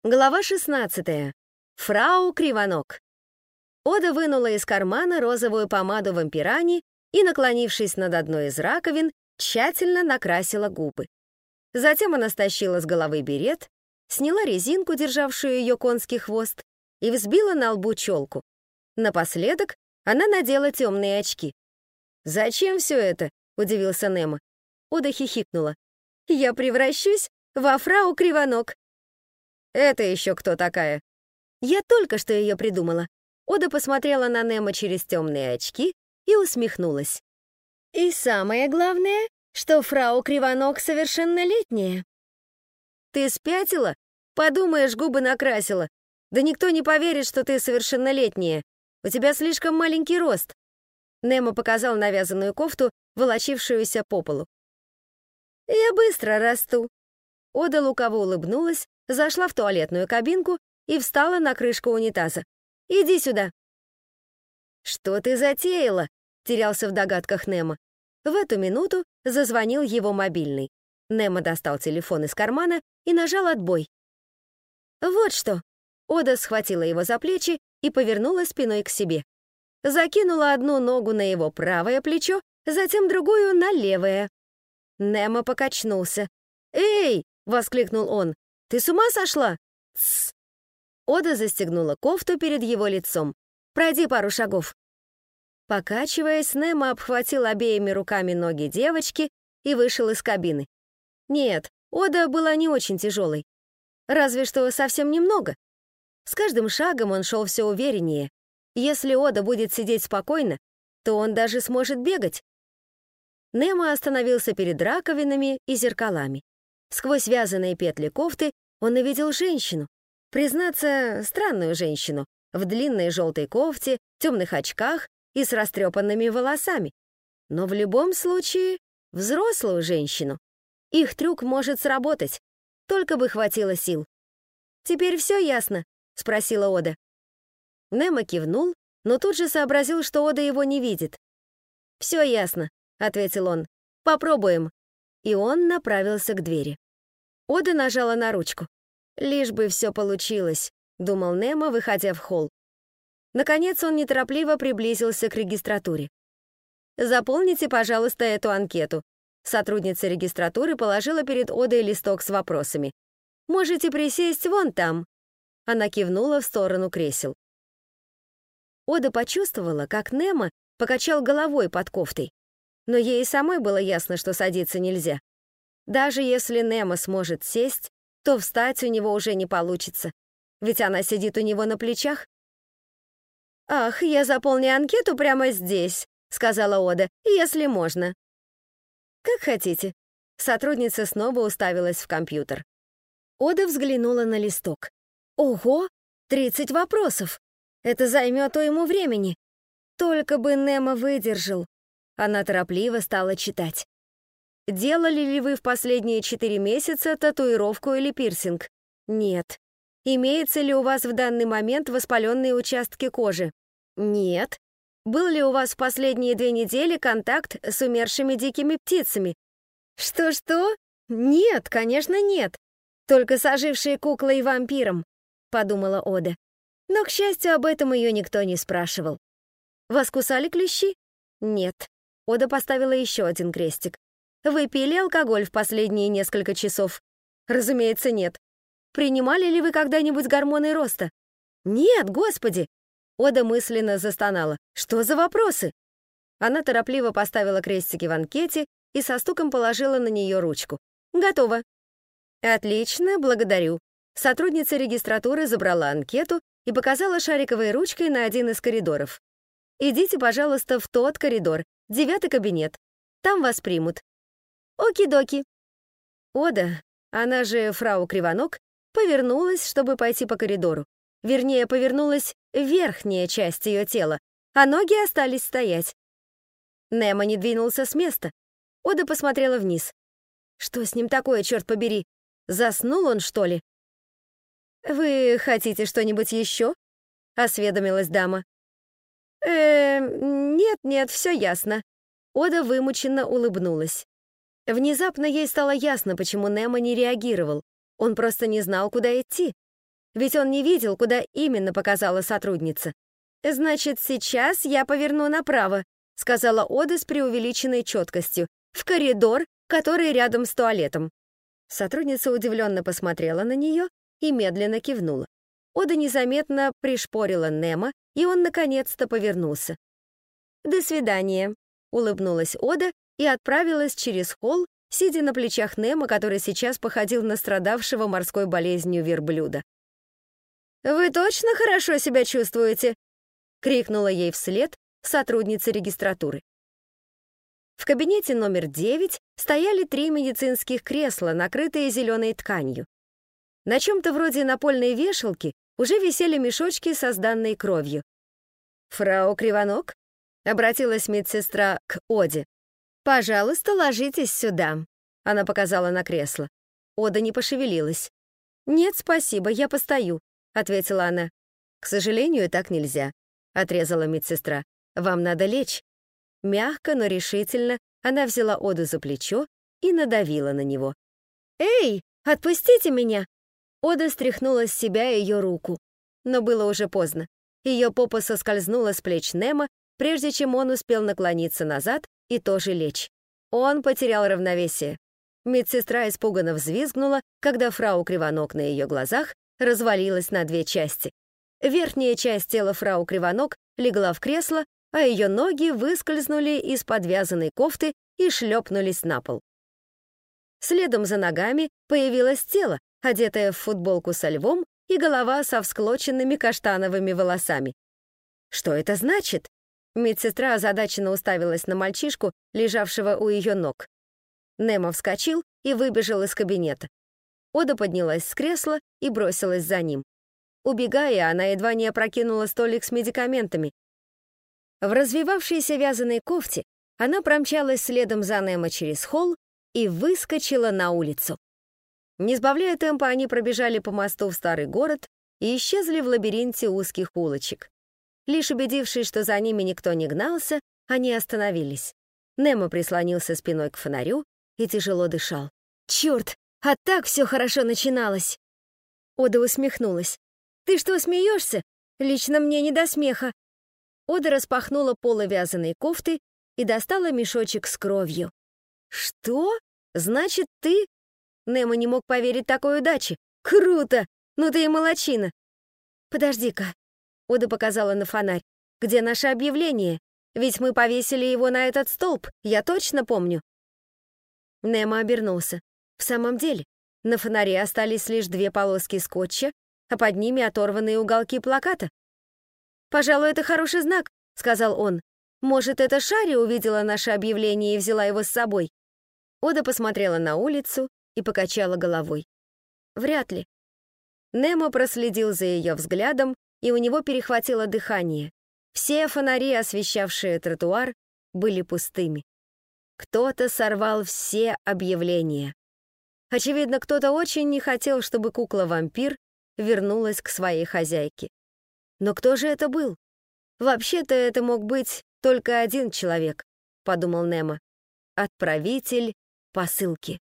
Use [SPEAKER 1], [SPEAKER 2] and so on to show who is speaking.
[SPEAKER 1] Глава 16. Фрау Кривоног. Ода вынула из кармана розовую помаду вампирани и, наклонившись над одной из раковин, тщательно накрасила губы. Затем она стащила с головы берет, сняла резинку, державшую ее конский хвост, и взбила на лбу челку. Напоследок она надела темные очки. «Зачем все это?» — удивился Немо. Ода хихикнула. «Я превращусь во фрау Кривоног». «Это еще кто такая?» «Я только что ее придумала». Ода посмотрела на Немо через темные очки и усмехнулась. «И самое главное, что фрау Кривоног совершеннолетняя». «Ты спятила? Подумаешь, губы накрасила. Да никто не поверит, что ты совершеннолетняя. У тебя слишком маленький рост». Немо показал навязанную кофту, волочившуюся по полу. «Я быстро расту». Ода лукаво улыбнулась, зашла в туалетную кабинку и встала на крышку унитаза. «Иди сюда». «Что ты затеяла?» — терялся в догадках Немо. В эту минуту зазвонил его мобильный. Немо достал телефон из кармана и нажал отбой. «Вот что!» Ода схватила его за плечи и повернула спиной к себе. Закинула одну ногу на его правое плечо, затем другую на левое. Немо покачнулся. «Эй!» — воскликнул он. «Ты с ума сошла?» «Тссс!» Ода застегнула кофту перед его лицом. «Пройди пару шагов». Покачиваясь, Немо обхватил обеими руками ноги девочки и вышел из кабины. Нет, Ода была не очень тяжелой. Разве что совсем немного. С каждым шагом он шел все увереннее. Если Ода будет сидеть спокойно, то он даже сможет бегать. Немо остановился перед раковинами и зеркалами. Сквозь вязаные петли кофты он увидел женщину. Признаться, странную женщину, в длинной желтой кофте, темных очках и с растрепанными волосами. Но в любом случае, взрослую женщину. Их трюк может сработать, только бы хватило сил. «Теперь все ясно?» — спросила Ода. Немо кивнул, но тут же сообразил, что Ода его не видит. «Все ясно», — ответил он. «Попробуем». И он направился к двери. Ода нажала на ручку. «Лишь бы все получилось», — думал Немо, выходя в холл. Наконец он неторопливо приблизился к регистратуре. «Заполните, пожалуйста, эту анкету». Сотрудница регистратуры положила перед Одой листок с вопросами. «Можете присесть вон там». Она кивнула в сторону кресел. Ода почувствовала, как Немо покачал головой под кофтой. Но ей самой было ясно, что садиться нельзя. Даже если Немо сможет сесть, то встать у него уже не получится, ведь она сидит у него на плечах. «Ах, я заполню анкету прямо здесь», — сказала Ода, — «если можно». «Как хотите». Сотрудница снова уставилась в компьютер. Ода взглянула на листок. «Ого, 30 вопросов! Это займет уйму времени. Только бы Немо выдержал». Она торопливо стала читать. «Делали ли вы в последние 4 месяца татуировку или пирсинг? Нет. Имеется ли у вас в данный момент воспаленные участки кожи? Нет. Был ли у вас в последние 2 недели контакт с умершими дикими птицами? Что-что? Нет, конечно, нет. Только с ожившей куклой и вампиром», — подумала Ода. Но, к счастью, об этом ее никто не спрашивал. «Вас кусали клещи?» Нет. Ода поставила еще один крестик. «Вы пили алкоголь в последние несколько часов?» Разумеется, нет. «Принимали ли вы когда-нибудь гормоны роста?» «Нет, господи!» Ода мысленно застонала. «Что за вопросы?» Она торопливо поставила крестики в анкете и со стуком положила на нее ручку. «Готово». «Отлично, благодарю». Сотрудница регистратуры забрала анкету и показала шариковой ручкой на один из коридоров. «Идите, пожалуйста, в тот коридор, 9-й кабинет. Там вас примут». «Оки-доки». Ода, она же фрау Кривоног, повернулась, чтобы пойти по коридору. Вернее, повернулась верхняя часть ее тела, а ноги остались стоять. Немо не двинулся с места. Ода посмотрела вниз. Что с ним такое, черт побери? Заснул он, что ли? «Вы хотите что-нибудь еще?» — осведомилась дама. Нет, все ясно». Ода вымученно улыбнулась. Внезапно ей стало ясно, почему Немо не реагировал. Он просто не знал, куда идти. ведь он не видел, куда именно показала сотрудница. «Значит, сейчас я поверну направо», — сказала Ода с преувеличенной четкостью, «в коридор, который рядом с туалетом». Сотрудница удивленно посмотрела на нее и медленно кивнула. Ода незаметно пришпорила Немо, и он наконец-то повернулся. «До свидания», — улыбнулась Ода и отправилась через холл, сидя на плечах Немо, который сейчас походил на страдавшего морской болезнью верблюда. «Вы точно хорошо себя чувствуете?» — крикнула ей вслед сотрудница регистратуры. В кабинете номер 9 стояли 3 медицинских кресла, накрытые зеленой тканью. На чем-то вроде напольной вешалки уже висели мешочки со сданной кровью. «Фрау Кривонок?» — обратилась медсестра к Оде. «Пожалуйста, ложитесь сюда», — она показала на кресло. Ода не пошевелилась. «Нет, спасибо, я постою», — ответила она. «К сожалению, так нельзя», — отрезала медсестра. «Вам надо лечь». Мягко, но решительно она взяла Оду за плечо и надавила на него. «Эй, отпустите меня!» Ода стряхнула с себя ее руку. Но было уже поздно. Ее попа соскользнула с плеч Немо, прежде чем он успел наклониться назад и тоже лечь. Он потерял равновесие. Медсестра испуганно взвизгнула, когда фрау Кривонок на ее глазах развалилась на 2 части. Верхняя часть тела фрау Кривонок легла в кресло, а ее ноги выскользнули из подвязанной кофты и шлепнулись на пол. Следом за ногами появилось тело, одетое в футболку со львом и голова со всклоченными каштановыми волосами. «Что это значит?» Медсестра озадаченно уставилась на мальчишку, лежавшего у ее ног. Немо вскочил и выбежал из кабинета. Ода поднялась с кресла и бросилась за ним. Убегая, она едва не опрокинула столик с медикаментами. В развивавшейся вязаной кофте она промчалась следом за Немо через холл и выскочила на улицу. Не сбавляя темпа, они пробежали по мосту в старый город и исчезли в лабиринте узких улочек. Лишь убедившись, что за ними никто не гнался, они остановились. Немо прислонился спиной к фонарю и тяжело дышал. «Черт, а так все хорошо начиналось!» Ода усмехнулась. «Ты что, смеешься? Лично мне не до смеха». Ода распахнула полы вязаной кофты и достала мешочек с кровью. «Что? Значит, ты?» Немо не мог поверить такой удаче. «Круто! Ну ты и молодчина!» «Подожди-ка», — Ода показала на фонарь. «Где наше объявление? Ведь мы повесили его на этот столб, я точно помню». Немо обернулся. В самом деле, на фонаре остались лишь 2 полоски скотча, а под ними оторванные уголки плаката. «Пожалуй, это хороший знак», — сказал он. «Может, это Шарри увидела наше объявление и взяла его с собой?» Ода посмотрела на улицу и покачала головой. «Вряд ли». Немо проследил за ее взглядом, и у него перехватило дыхание. Все фонари, освещавшие тротуар, были пустыми. Кто-то сорвал все объявления. Очевидно, кто-то очень не хотел, чтобы кукла-вампир вернулась к своей хозяйке. Но кто же это был? Вообще-то это мог быть только один человек, подумал Немо. Отправитель посылки.